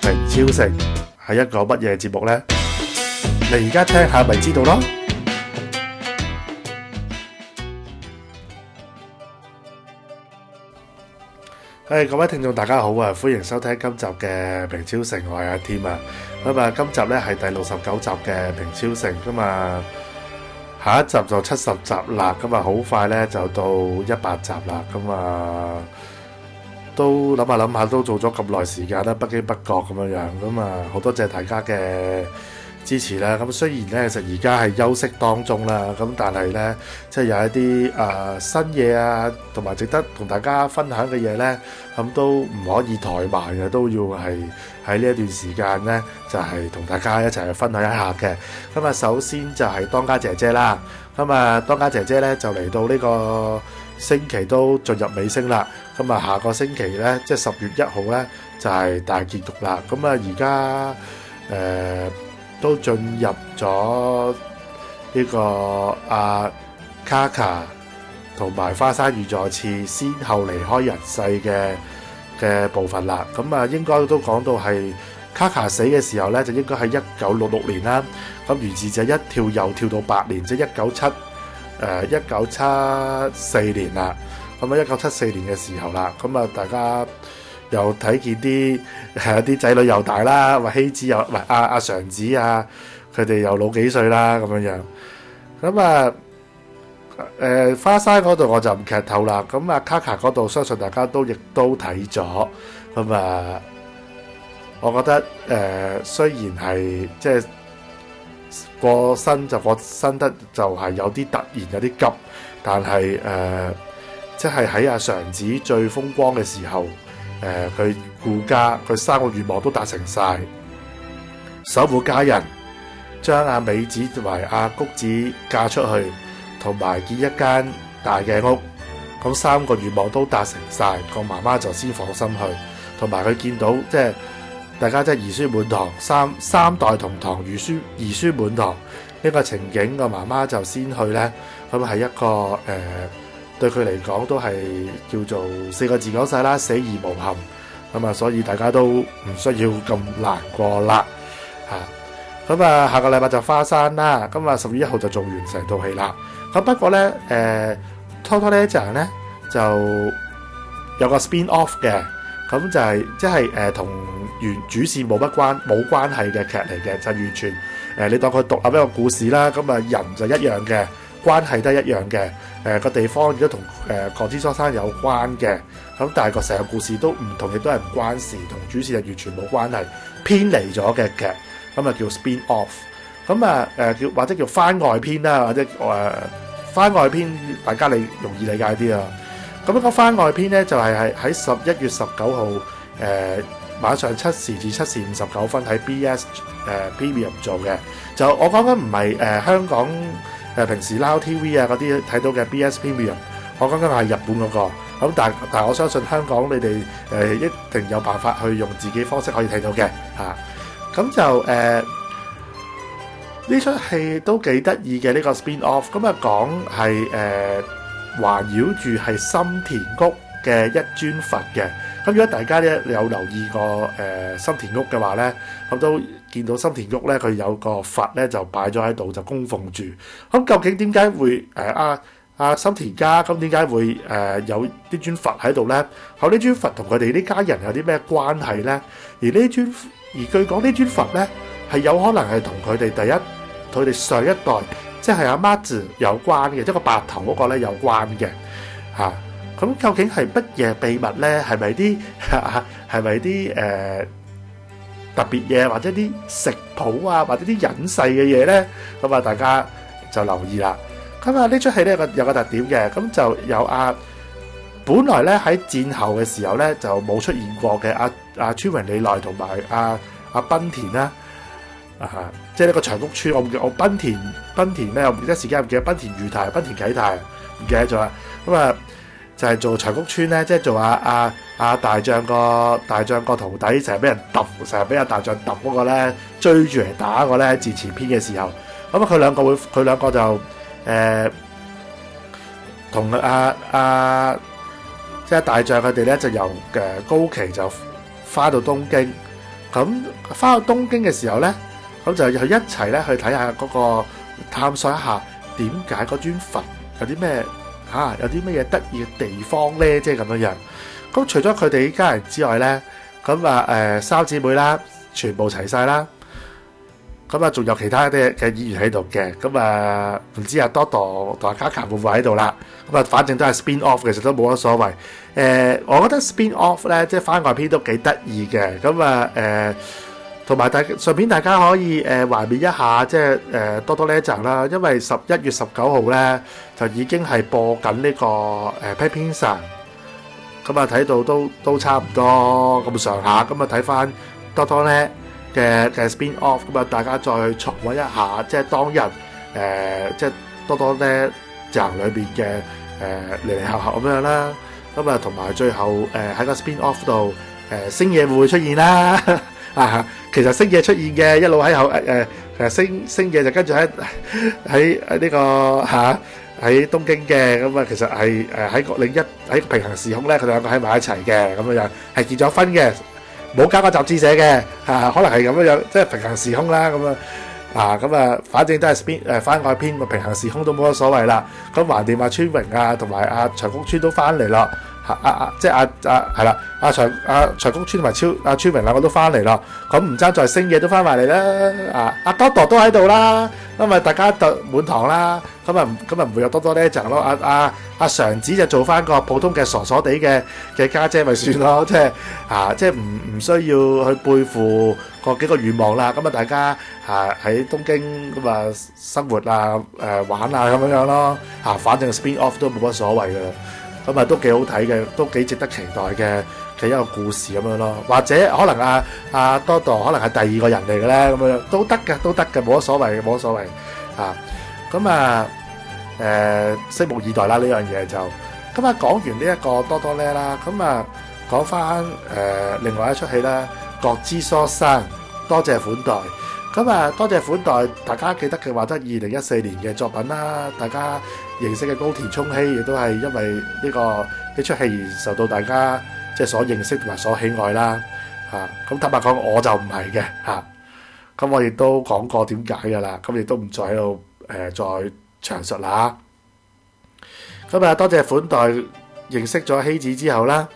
明超城係一個乜嘢節目呢？你而家聽下咪知道咯。各位聽眾大家好啊，歡迎收聽今集嘅明超城，我係阿添啊。咁啊，今集咧係第69集嘅明超城，咁啊下一集就70集啦，咁啊好快咧就到100集啦，咁啊都諗下都做咗咁耐時間啦，不經不覺咁樣樣，咁啊好多謝大家嘅支持啦。咁雖然咧，其實而家係休息當中啦，咁但係咧，即係有一啲新嘢啊，同埋值得同大家分享嘅嘢咧，咁都唔可以怠慢嘅，都要係喺呢一段時間咧，就係同大家一齊去分享一下嘅。咁啊，首先就係當家姐姐啦，咁啊，當家姐姐咧就嚟到呢個星期都進入尾聲啦。咁啊，下個星期咧，即係10月1號咧，就係大結局啦。咁啊，而家都進入咗呢個卡卡同埋花生與再次先後離開人世嘅部分啦。咁啊，應該都講到係卡卡死嘅時候咧，就應該係1966年啦。咁如是者一跳又跳到8年，即係1974年啦。咁啊，1974年嘅時候啦，咁啊，大家又睇見啲仔女又大啦，話希子又唔係阿常子啊，佢哋又老幾歲啦咁樣樣。咁啊，花生嗰度我就唔劇透啦。咁啊，卡卡嗰度相信大家亦都睇咗。咁啊，我覺得雖然係即係過身得就係有啲突然有啲急，但係即係喺阿常子最風光嘅時候，佢顧家，佢3個願望都達成晒，守護家人，將阿美子同埋阿谷子嫁出去，同埋建一間大嘅屋，咁3個願望都達成晒，個媽媽就先放心去，同埋佢見到即係大家即係兒孫滿堂，三代同堂，兒孫滿堂呢個情景，個媽媽就先去呢。咁係一個對佢嚟講都係叫做4個字講晒啦，死而無憾。咁啊，所以大家都唔需要咁難過啦嚇。咁啊，下個禮拜就花生啦。咁啊，10月1號就做完成套戲啦。咁不過咧，Toto Legend 咧就有個 spin off 嘅，咁就係即係同原主線冇關係嘅劇嚟嘅，就完全你當佢獨立一個故事啦。咁啊，人就一樣嘅，關係都係一樣嘅。個地方亦都同鋼之初生有關嘅，咁但係個成個故事都唔同，亦都係唔關事，同主線係完全冇關係，偏離咗嘅劇，咁啊叫 spin off， 咁啊叫或者叫番外篇啦，或者番外篇大家容易理解啲啊。咁個番外篇咧就係喺11月19號晚上7時至7時59分喺 BS Premium 做嘅，就我講緊唔係香港。平時 Now TV 啊嗰啲睇到嘅 BS Premium， 我講緊係日本嗰個，咁但係我相信香港你哋一定有辦法去用自己方式可以睇到嘅嚇。咁就呢出戲都幾得意嘅呢個 spin off， 咁啊講係環繞住係心田谷嘅一尊佛嘅。咁如果大家咧有留意過心田屋嘅話咧，咁都見到心田屋咧佢有個佛咧就擺咗喺度就供奉住。咁究竟點解會心田家咁點解會有呢尊佛喺度咧？後呢尊佛同佢哋呢家人有啲咩關係咧？而據講呢尊佛咧係有可能係同佢哋上一代即係阿媽子有關嘅，即係個白頭嗰個咧有關嘅嚇。咁究竟係乜嘢秘密咧？係咪啲特別嘢，或者啲食譜啊，或者啲隱世嘅嘢咧？咁啊，大家就留意啦。咁啊，呢出戲咧有個特點嘅，咁就有本來咧喺戰後嘅時候咧就冇出現過嘅川榮李奈同埋阿濱田啦，即係呢個長谷川，我濱田咧，我一時間唔記得濱田裕太、濱田啟太，唔記得咗啦。咁啊〜就係做長谷川咧，即係做大將個徒弟，成日俾人揼，成日俾阿大將揼嗰個咧，追住嚟打嗰個咧，戰前篇嘅時候，咁啊佢兩個就同即係大將佢哋咧就由高崎就翻到東京， 咁翻到東京嘅時候咧，咁就去一齊咧去睇下嗰個探索一下點解嗰尊佛有啲咩有啲咩嘢得意嘅地方咧，即係咁樣樣。咁除咗佢哋家人之外咧，咁三姊妹啦，全部齊晒啦。咁仲有其他嘅演員喺度嘅。咁唔知阿多多同阿卡卡會唔會喺度啦？咁反正都係 spin off，其實都冇乜所謂。我覺得 spin off 咧，即係番外篇都幾得意嘅。咁同埋順便大家可以懷念一下，即係多多呢一集啦。因為11月19號咧就已經係播緊呢個Pepinsan。咁睇到都差唔多咁上下。咁睇翻多多咧嘅 spin off， 咁大家再去重溫一下，即係當日即係多多咧集裏邊嘅離離合合咁樣啦。咁同埋最後喺個 spin off 度星野會出現啦。其實星野出現嘅一路喺後星野就跟住喺呢個喺東京嘅。咁其實係喺平行時空咧，佢哋兩個喺埋一齊嘅，咁樣係結咗婚嘅，冇加個雜誌寫嘅，可能係咁樣，即係平行時空啦。咁反正都係番外篇，平行時空都冇乜所謂啦。咁橫掂川榮同埋阿長谷川都翻嚟咯。即係係啦，長谷川同埋川榮兩個都翻嚟咯。咁唔爭在星野都翻埋嚟啦。阿多多都喺度啦，因為大家就滿堂啦。咁唔會有多多呢一陣咯。阿常子就做翻個普通嘅傻傻地嘅家姐咪算咯。即係唔需要去背負個幾個願望啦。咁大家喺東京生活玩咁樣咯。反正 spin off 都冇乜所謂噶啦。咁都幾好睇嘅，都幾值得期待嘅一個故事咁樣咯。或者可能阿多多可能係第二個人嚟嘅咧，咁樣都得嘅，冇乜所謂，冇乜所謂。拭目以待啦呢樣嘢就。咁講完呢一個多多咧啦，咁講翻另外一出戲啦，國之疏生，多謝款待。多謝款待，大家記得嘅話都係2014年嘅作品啦。大家認識嘅高田充希亦都係因為呢出戲而受到大家即係所認識同埋所喜愛啦。咁坦白講，我就唔係嘅。咁我亦都講過點解㗎啦。咁亦都唔再喺度再詳述啦。多謝款待認識咗希子之後啦。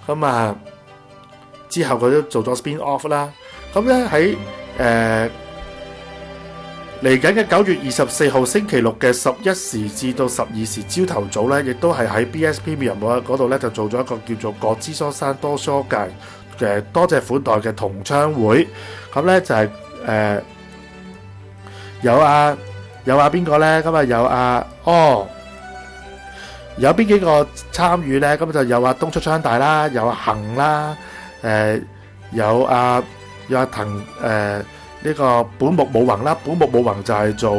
之後佢都做咗 spin off 啦。咁咧喺嚟緊嘅9月24號星期六嘅11時至到12時朝頭早咧，亦都係喺 BS Premium 嗰度咧就做咗一個叫做《國之疏生多疏界》嘅多謝款待嘅同窗會。咁咧就係有邊個咧？咁有邊幾個參與咧？咁就有東出昌大啦，有幸啦，有阿藤呢個本木武宏啦，本木武宏就係做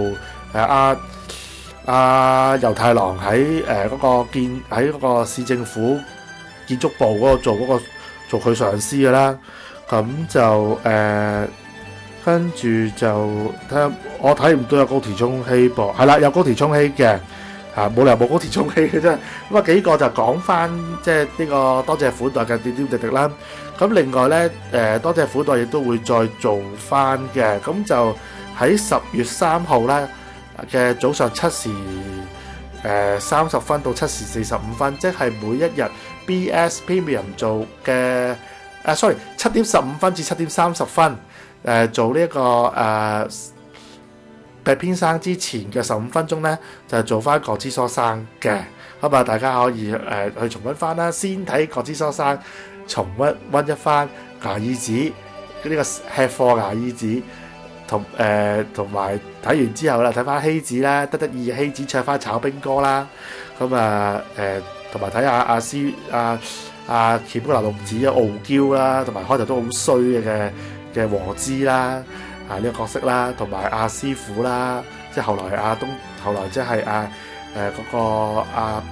游太郎喺嗰個市政府建築部嗰度做佢上司嘅啦。咁就跟住就睇下，我睇唔到有高田充希噃，係啦，有高田充希嘅，冇理由冇高田充希嘅啫。咁幾個就講翻即係呢個多謝款待嘅點點滴滴啦。咁另外咧，多謝款待亦都會再做翻嘅。咁就喺10月3號咧嘅早上7時30分到7時45分，即係每一日 BS Premium 做嘅7點15分至7點30分做呢一個Pepinsan之前嘅15分鐘咧，就係做翻國之疏生嘅。咁大家可以去重溫翻啦，先睇國之疏生。重溫一番牙耳子呢個吃貨牙耳子，同埋睇完之後啦，睇翻希子啦，得意嘅希子唱翻炒冰歌啦。咁同埋睇下阿橋本流龍子傲嬌啦，同埋開頭都好衰嘅和之啦，呢個角色啦，同埋阿師傅啦，即係後來即係嗰個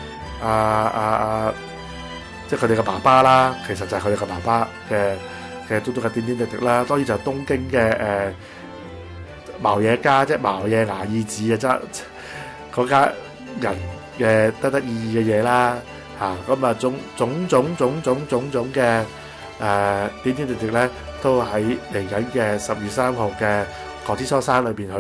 即係佢哋嘅爸爸啦，其實就係佢哋嘅爸爸嘅嘟嘟嘅點點滴滴啦。當然就係東京嘅茅野家，即係茅野牙耳子啊，嗰家人嘅得意嘅嘢啦。咁種種嘅點點滴滴咧，都喺嚟緊嘅10月3號嘅國之初三裏邊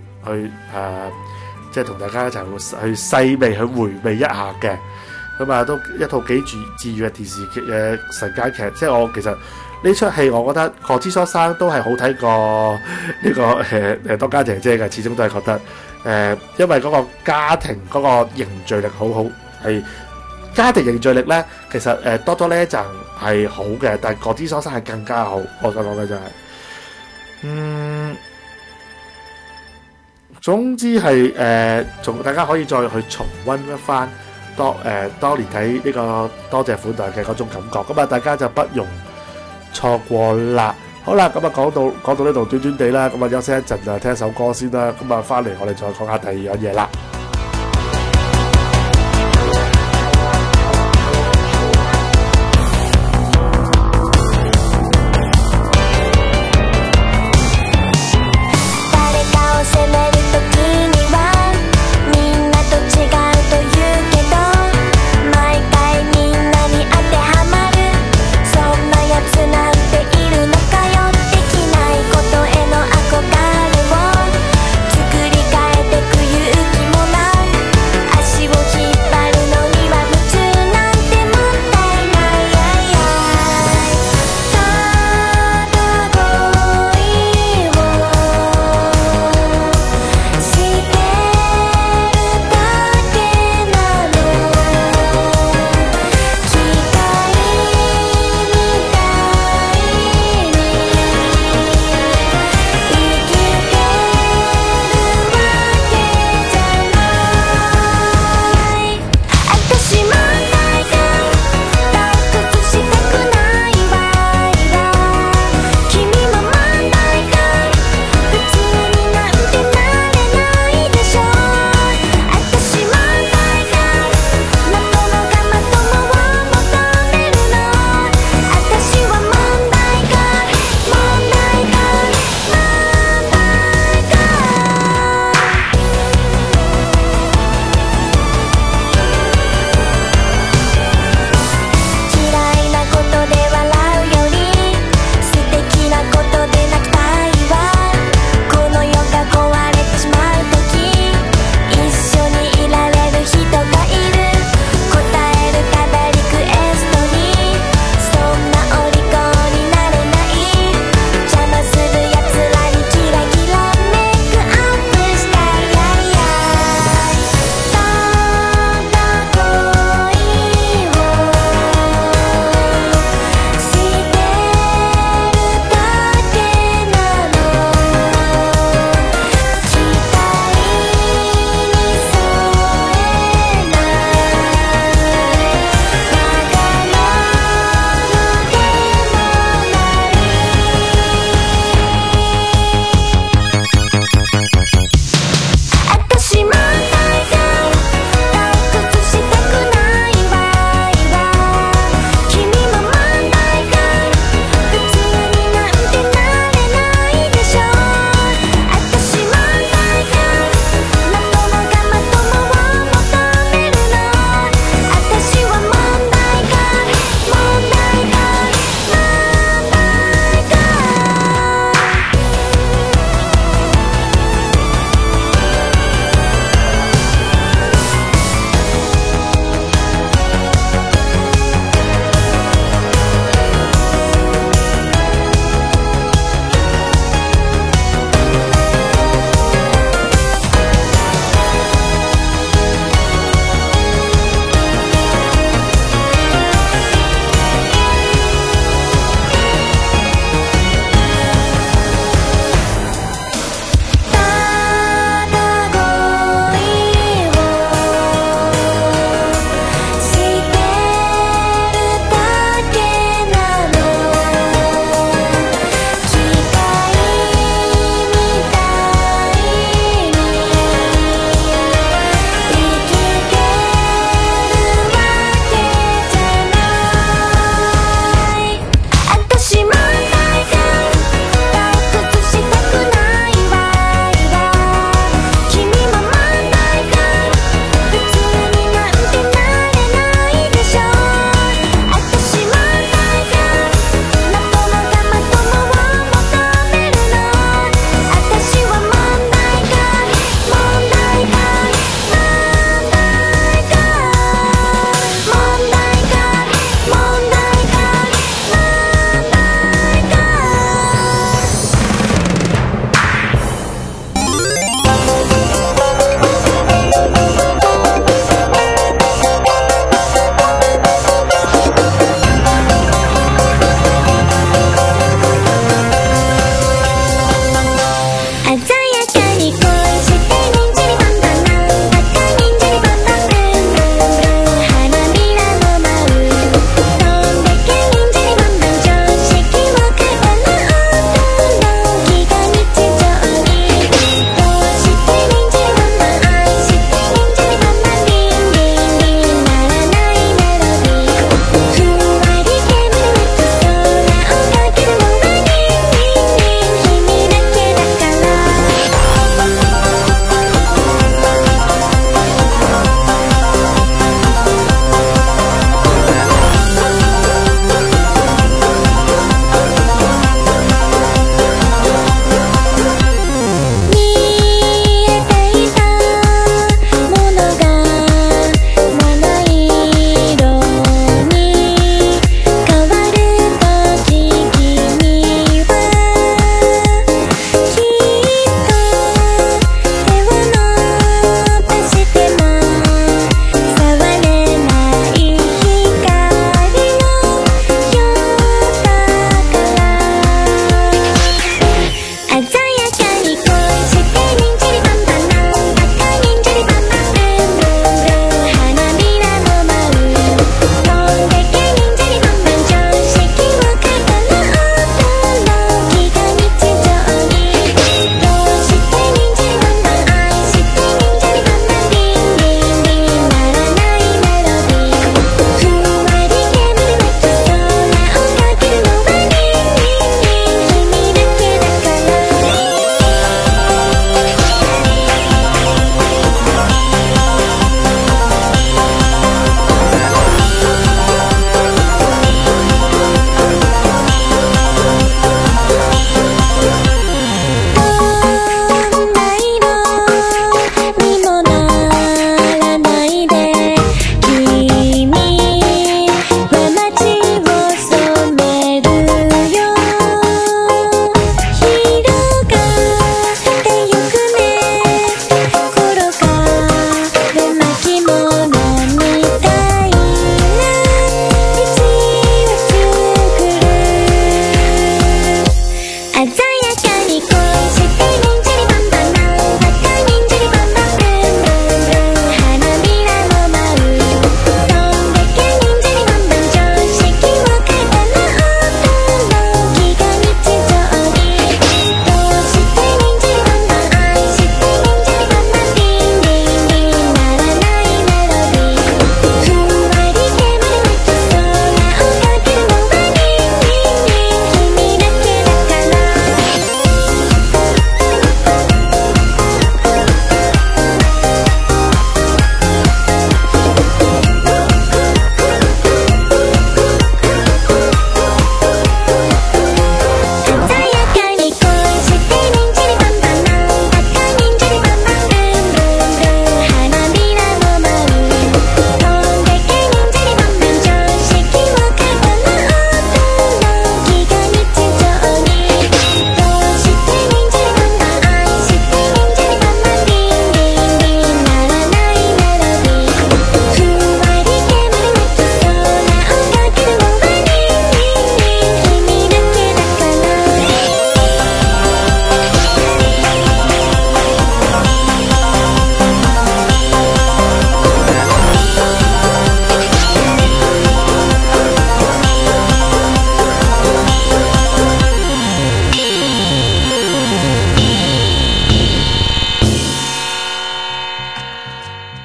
即係同大家一齊去細味去回味一下嘅。咁啊，都一套幾治愈嘅電視劇嘅神間劇。即係我其實呢出戲，我覺得國之初三都係好睇過呢個當家姐姐嘅，始終都係覺得因為嗰個家庭嗰個凝聚力好好，係家庭凝聚力咧，其實多咗呢一陣係好嘅，但係國之初三係更加好。我想講嘅就係，總之係大家可以再去重溫一番當年睇呢個多謝款待嘅嗰種感覺，咁啊大家就不容錯過啦。好啦，咁啊講到呢度短短地啦，咁啊休息一陣就聽一首歌先啦，咁啊翻嚟我哋再講下第二樣嘢啦。 作り変えてく勇気も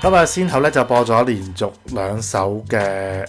咁啊，先後咧就播咗連續2首嘅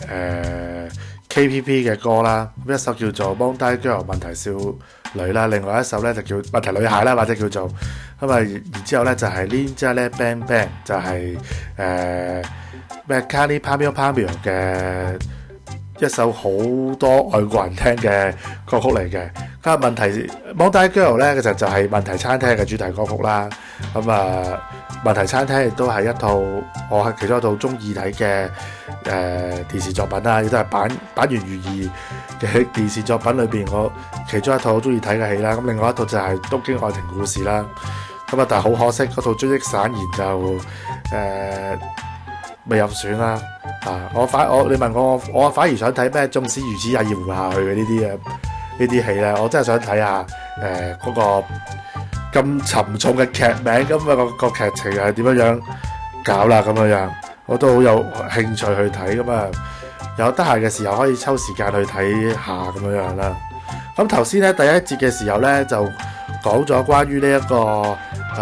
KPP 嘅歌啦，一首叫做《Monday Girl》問題少女啦，另外一首咧就叫問題女孩啦，或者叫做咁啊，然之後咧就係 Ninja 咧 Bang Bang 就係咩 Kali Pamio Pamio 嘅一首好多外國人聽嘅歌曲嚟嘅。咁啊，問題 Monday Girl 咧其實就係問題餐廳嘅主題歌曲啦。咁啊，問題餐廳亦都係一套我係其中一套中意睇嘅電視作品啦，亦都係坂元裕二嘅電視作品裏邊我其中一套好中意睇嘅戲啦。咁另外一套就係《東京愛情故事》啦。咁啊，但係好可惜嗰套《追憶散言》就未入選啦。你問我反而想睇咩？縱使如此也要活下去嘅呢啲戲咧，我真係想睇下嗰個咁沉重嘅劇名，咁啊個劇情係點樣搞啦咁樣，我都好有興趣去睇。咁啊，有得閒嘅時候可以抽時間去睇下咁樣啦。咁頭先咧第一節嘅時候咧就講咗關於呢一個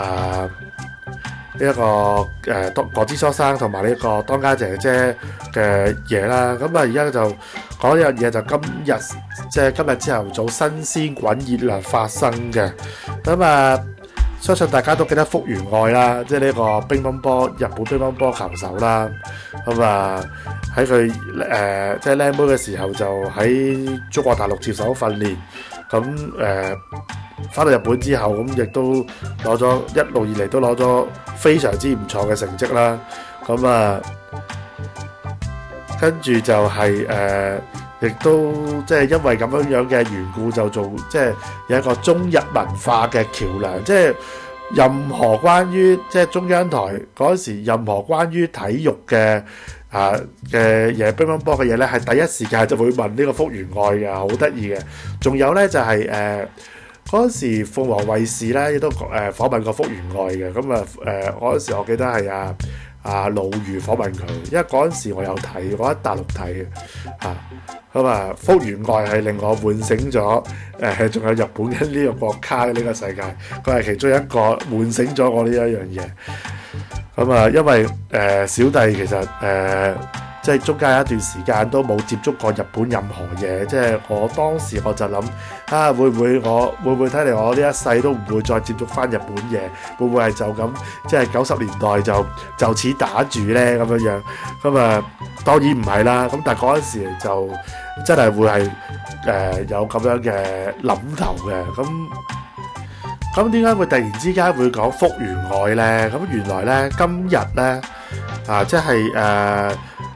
果之初生同埋呢個當家姐姐嘅嘢啦。咁啊而家就講一樣嘢，就今日朝頭早新鮮滾熱量發生嘅。咁啊相信大家都記得福原愛啦，即係呢個乒乓波日本乒乓波球手啦。咁啊喺佢即係靚妹嘅時候就喺中國大陸接受訓練，咁翻到日本之後，咁亦都攞咗一路以嚟都攞咗非常之唔錯嘅成績啦。咁啊，跟住就係亦都即係因為咁樣嘅緣故，就做即係有一個中日文化嘅橋梁。即係任何關於即係中央台嗰陣時，任何關於體育嘅嘢，乒乓波嘅嘢咧，係第一時間就會問呢個福原愛嘅，好得意嘅。仲有咧就係嗰陣時鳳凰衛視咧亦都訪問過福原愛嘅。咁啊嗰陣時我記得係阿魯豫訪問佢，因為嗰陣時我有睇，我喺大陸睇嘅咁啊福原愛係令我喚醒咗仲有日本嘅呢個國家嘅呢個世界，佢係其中一個喚醒咗我呢一樣嘢。咁啊因為小弟其實即係中間有一段時間都冇接觸過日本任何嘢，即係我當時我就諗會唔會睇嚟我呢一世都唔會再接觸翻日本嘢，會唔會係就咁即係90年代就此打住咧咁樣？咁啊當然唔係啦，咁但係嗰陣時就真係會係有咁樣嘅諗頭嘅。咁點解會突然之間會講福原愛咧？咁原來咧今日咧即係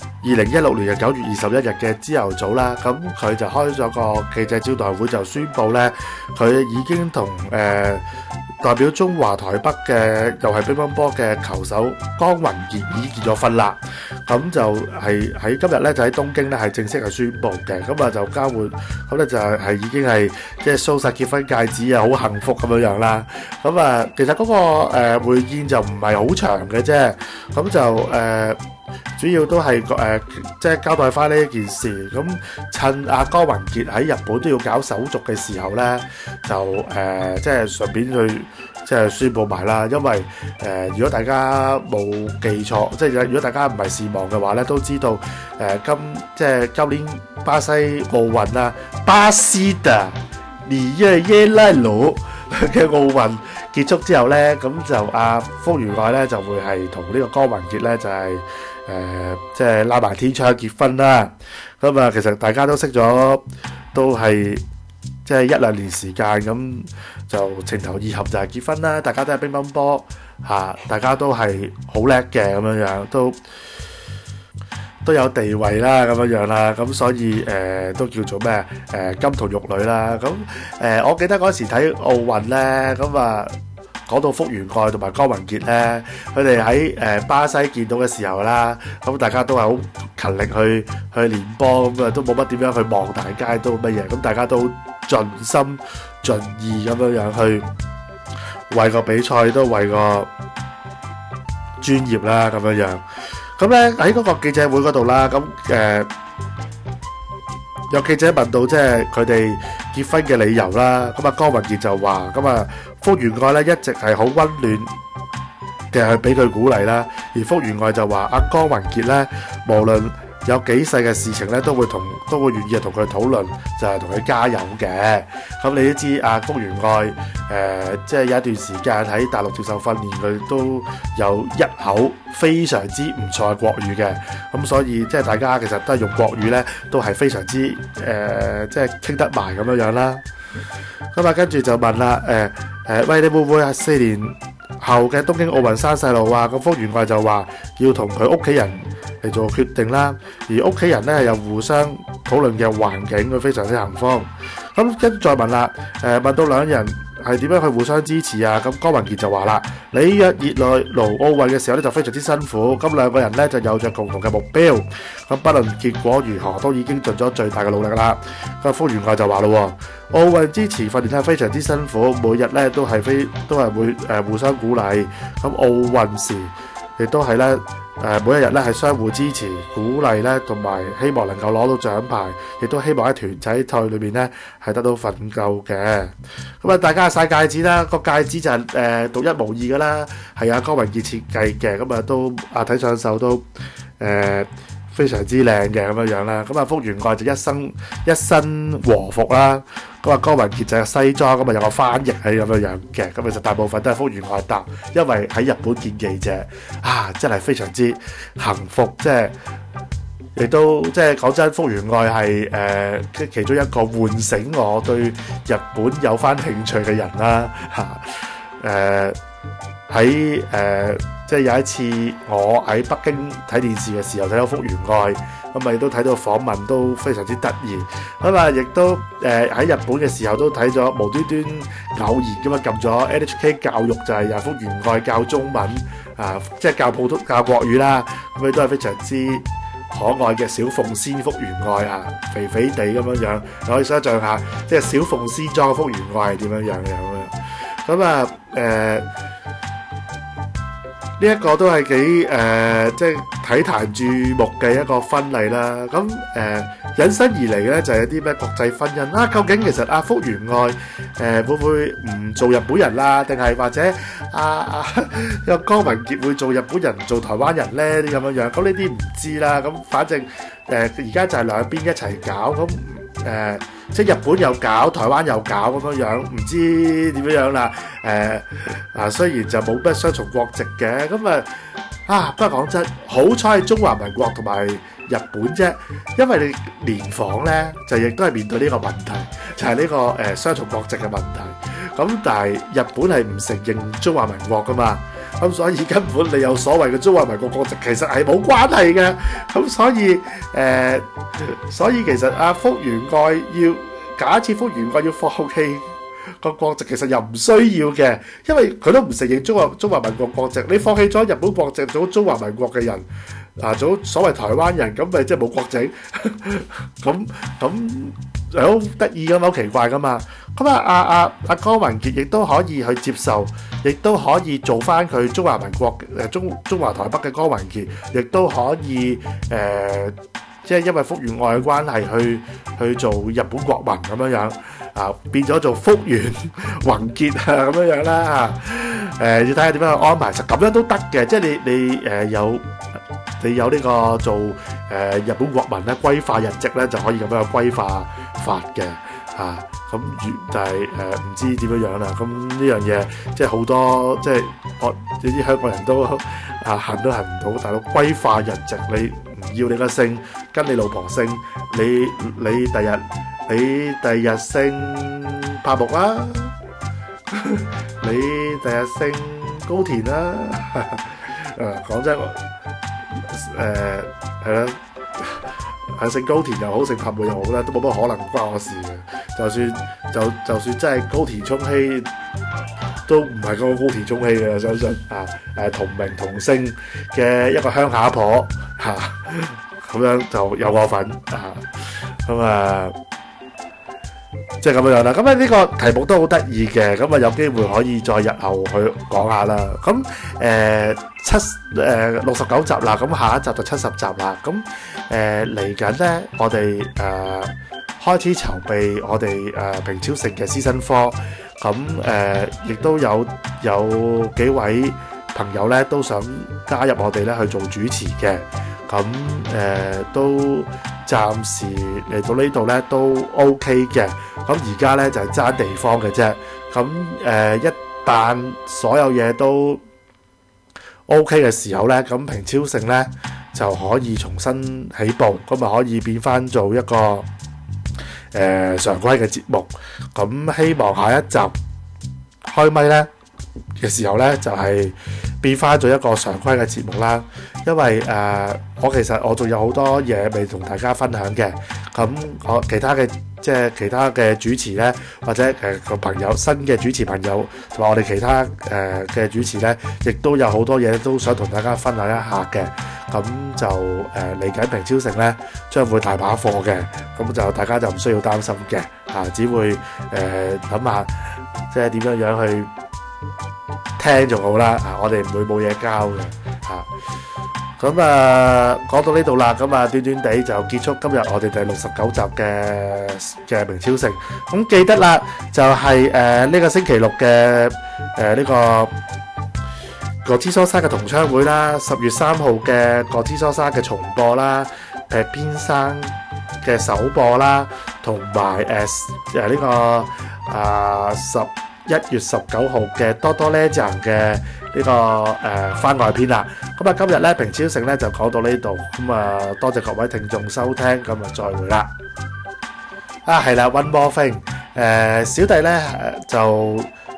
2016年嘅9月21日嘅朝頭早啦，咁佢就開咗個記者招待會，就宣布咧佢已經同代表中華台北嘅又係乒乓波嘅球手江宏傑已經結咗婚啦。咁就係喺今日咧就喺東京咧係正式係宣布嘅。咁啊就交換，咁咧就係已經係即係 show 晒結婚戒指啊，好幸福咁樣啦。咁啊其實嗰個會見就唔係好長嘅啫，咁就主要都係即係交代翻呢一件事。咁趁阿江宏傑喺日本都要搞手續嘅時候咧，就即係順便去即係宣佈埋啦。因為如果大家冇記錯，即係如果大家唔係視網嘅話咧，都知道即係今年巴西奧運啦，巴西的里約熱內盧嘅奧運結束之後咧，咁就福原愛咧就會係同呢個江宏傑咧就係即係拉埋天窗結婚啦。咁啊其實大家都識咗，都係即係1-2年時間，咁就情投意合就係結婚啦。大家都係乒乓波大家都係好叻嘅咁樣，都有地位啦咁樣啦。咁所以都叫做咩金童玉女啦。咁我記得嗰時睇奧運咧，咁啊講到福原愛同埋江宏傑咧，佢哋喺巴西見到嘅時候啦，咁大家都係好勤力去練波，咁啊都冇乜點樣去望大街都乜嘢，咁大家都盡心盡意咁樣去為個比賽，都為個專業啦咁樣。咁咧喺嗰個記者會嗰度啦，咁有記者問到即係佢哋結婚嘅理由啦，咁啊江宏傑就話咁啊福原愛咧一直係好溫暖定係俾佢鼓勵啦。而福原愛就話阿江宏傑咧，無論有幾細嘅事情咧，都會願意同佢討論，就係同佢加油嘅。咁你都知阿福原愛即係有一段時間喺大陸接受訓練，佢都有一口非常之唔錯嘅國語嘅。咁所以即係大家其實都係用國語咧，都係非常之即係傾得埋咁樣啦。咁啊，跟住就問啦，喂，你會唔會係4年後嘅東京奧運生細路啊？咁福原愛就話要同佢屋企人嚟做決定啦，而屋企人咧又互相討論嘅環境，佢非常之幸福。咁跟住再問啦，問到兩人係點樣去互相支持啊？咁江宏傑就話啦，里約熱內盧奧運嘅時候咧就非常之辛苦，咁兩個人咧就有着共同嘅目標，咁不論結果如何都已經盡咗最大嘅努力啦。咁福原愛就話咯，奧運之前訓練係非常之辛苦，每日咧都係會互相鼓勵，咁奧運時亦都係咧每一日咧係相互支持鼓勵咧，同埋希望能夠攞到獎牌，亦都希望喺團體賽裏面咧係得到奮鬥嘅。咁啊，大家晒戒指啦，個戒指就係獨一無二噶啦，係阿江宏傑設計嘅，咁啊都睇上手都非常之靚嘅咁樣啦。咁啊，福原愛就一身和服啦。咁啊，江宏傑就係西裝，咁啊有個翻譯係咁樣嘅。咁其實大部分都係福原愛答，因為喺日本見記者啊，真係非常之幸福，即係亦都即係講真，福原愛係即係其中一個喚醒我對日本有翻興趣嘅人啦嚇。喺即係有一次我喺北京睇電視嘅時候睇到福原愛，咁啊亦都睇到訪問都非常之得意。咁啊亦都喺日本嘅時候都睇咗無端端偶然咁啊撳咗 NHK 教育，就係由福原愛教中文啊，即係教國語啦。咁佢都係非常之可愛嘅小鳳仙福原愛啊，肥肥地咁樣，你可以想象下即係小鳳仙裝嘅福原愛係點樣嘅咁樣。咁啊呢一個都係幾即係體壇注目嘅一個婚禮啦。咁引申而嚟嘅咧就係有啲咩國際婚姻啦。究竟其實阿福原愛會唔會唔做日本人啦？定係或者有江宏傑會做日本人做台灣人咧？啲咁樣樣，咁呢啲唔知啦。咁反正而家就係兩邊一齊搞咁。即係日本又搞，台灣又搞咁樣樣，唔知點樣啦。雖然就冇乜雙重國籍嘅，咁不過講真，好彩係中華民國同埋日本啫，因為你聯訪咧就亦都係面對呢個問題，就係呢個雙重國籍嘅問題。咁但係日本係唔承認中華民國噶嘛，咁所以根本你有所謂嘅中華民國國籍其實係冇關係嘅。咁所以其實阿福原愛假設福原愛要放棄個國籍，其實又唔需要嘅，因為佢都唔承認中華民國國籍。你放棄咗日本國籍，做中華民國嘅人做所謂台灣人，咁咪即係冇國籍？咁係好得意噶嘛，好奇怪噶嘛。咁阿江宏傑亦都可以去接受，亦都可以做翻佢中華民國中華台北嘅江宏傑，亦都可以即係因為福原愛嘅關係去做日本國民咁樣樣變咗做福原宏傑咁樣樣啦。要睇下點樣去安排，就咁樣都得嘅。即係你有呢個做日本國民咧，歸化日籍咧，就可以咁樣歸化法嘅咁但係唔知點樣樣啦。咁呢樣嘢即係好多即係你啲香港人都行都行唔到，大佬歸化日籍，你唔要你個姓，跟你老婆姓，你第日姓柏木啦，你第日姓高田啦。講真，係啦，姓高田又好，姓柏木又好啦，都冇乜可能關我事嘅。就算真係高田充希，都唔係嗰個高田充希嘅，相信同名同姓嘅一個鄉下婆咁樣就有我份即係咁樣啦。咁呢個題目都好得意嘅，咁有機會可以再日後去講下啦。咁69集啦，咁下一集就70集啦。咁嚟緊咧，我哋開始籌備我哋平超盛嘅師生科。咁亦都有幾位朋友咧都想加入我哋咧去做主持嘅，咁都暫時嚟到呢度咧都 OK 嘅。咁而家咧就係爭地方嘅啫。咁一旦所有嘢都 OK 嘅時候咧，咁平超盛咧就可以重新起步，咁啊可以變翻做一個常規嘅節目。咁希望下一集開咪咧嘅時候咧，就係變翻咗一個常規嘅節目啦。因為我其實我仲有好多嘢未同大家分享嘅。咁我其他嘅主持咧，或者個朋友新嘅主持朋友同埋我哋其他嘅主持咧，亦都有好多嘢都想同大家分享一下嘅。咁就嚟緊平超盛咧將會大把貨嘅，咁就大家就唔需要擔心嘅，只會諗下即係點樣去聽就好啦。我哋唔會冇嘢交嘅。咁講到呢度啦，咁短短地就結束今日我哋第69集嘅平超盛。咁記得啦，就係呢個星期六嘅呢個國之梭沙嘅同窗會啦，10月3號嘅國之梭沙嘅重播啦，邊生嘅首播啦，同埋呢個11月19號嘅多多 Legend 嘅呢個番外篇啦。咁今日咧平超盛咧就講到呢度，咁多謝各位聽眾收聽，咁再會啦。係啦 ，One more thing，小弟咧就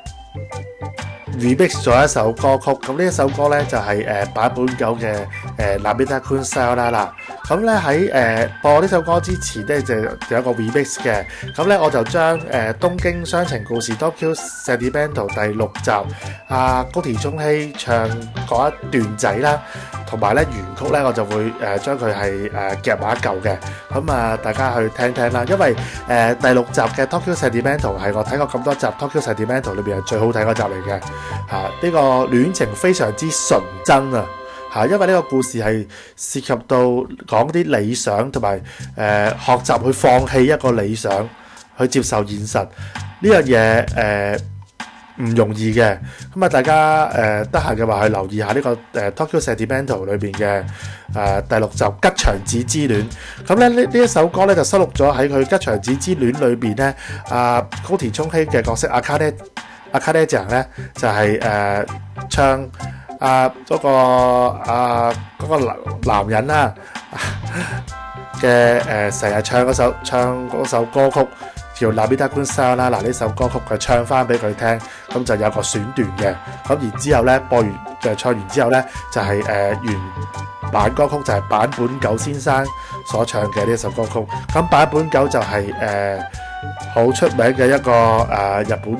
remix 咗一首歌曲，咁呢一首歌咧就係版本9嘅Namida Kun Sayonara。咁咧喺播呢首歌之前咧就有一個 remix 嘅，咁咧我就將東京雙情故事 Tokyo Sentimental 第6集高田充希唱嗰一段仔啦，同埋咧原曲咧我就會將佢係夾埋一嚿嘅，咁大家去聽聽啦。因為第6集嘅 Tokyo Sentimental 係我睇過咁多集 Tokyo Sentimental 裏邊係最好睇嗰集嚟嘅，呢個戀情非常之純真啊！因為呢個故事係涉及到講啲理想同埋學習去放棄一個理想，去接受現實呢樣嘢唔容易嘅。咁大家得閒嘅話去留意下呢個Tokyo Sentimental 裏邊嘅第6集吉祥寺之戀。咁咧呢一首歌咧就收錄咗喺佢吉祥寺之戀裏邊咧，高田充希嘅角色阿卡呢醬咧就係唱嗰個男人啦嘅成日唱嗰首歌曲叫《Namida Kun Sayonara》啦。呢首歌曲佢唱翻俾佢聽，咁就有個選段嘅。咁然之後咧播完唱完之後咧就係原版歌曲就係坂本九先生所唱嘅呢一首歌曲。咁坂本九就係好出名嘅一個日本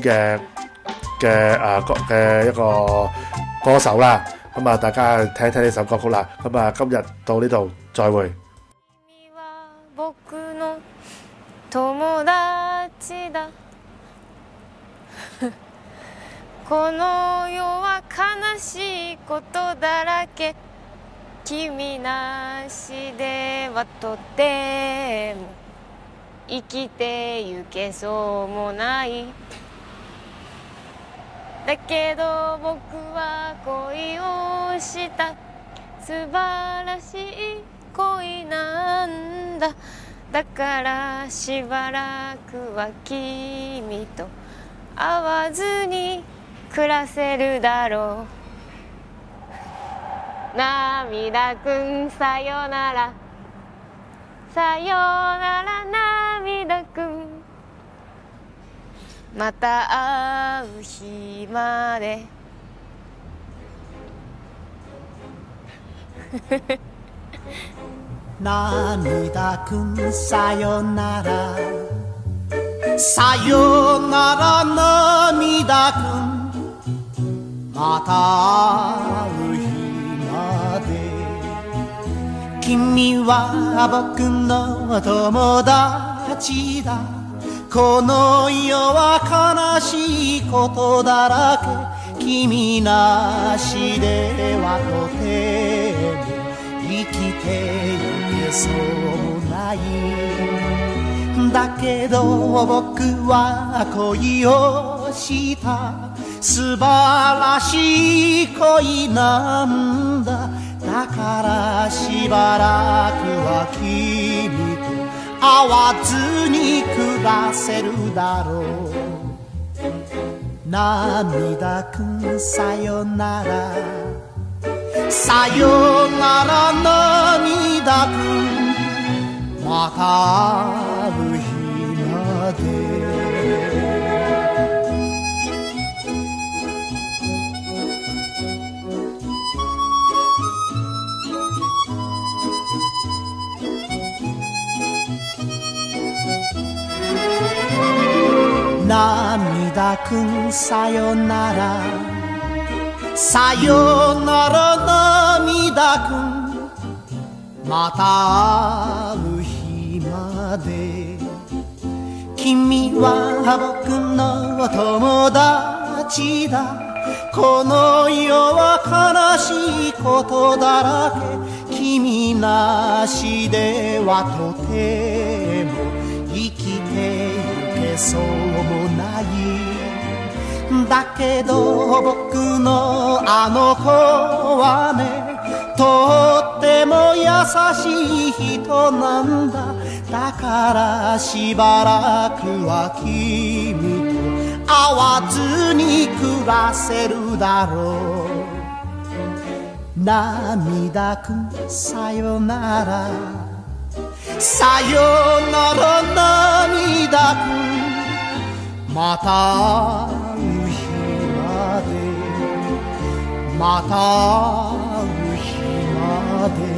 嘅一個歌手啦。咁大家聽聽呢首歌曲啦。咁今日到呢度，再會。 この世は悲しいことだらけ、君なしではとても生きてゆけそうもない。だけど僕は恋をした、素晴らしい恋なんだ。だからしばらくは君と会わずに暮らせるだろう。涙くんさよなら、さよなら涙くん、また会う日まで。 涙くんさよなら、さよなら涙くん、また会う日まで。君は僕の友達だ、この世は悲しいことだらけ、君なしではとても生きてゆけそうもない。だけど僕は恋をした、 素晴らしい恋なんだ。だからしばらくは君と会わずに暮らせるだろう。涙くんさよなら、さよなら涙くん、また会う日まで。涙くんさよなら、さよなら涙くん、また会う日まで。君は僕の友達だ。この世は悲しいことだらけ。君なしではとても生きてゆけそうもない。だけど僕のあの子はね、とっても優しい人なんだ。だからしばらくは君と会わずに暮らせるだろう。涙くんさよなら、さよなら涙くん、また会う日まで、また会う日まで。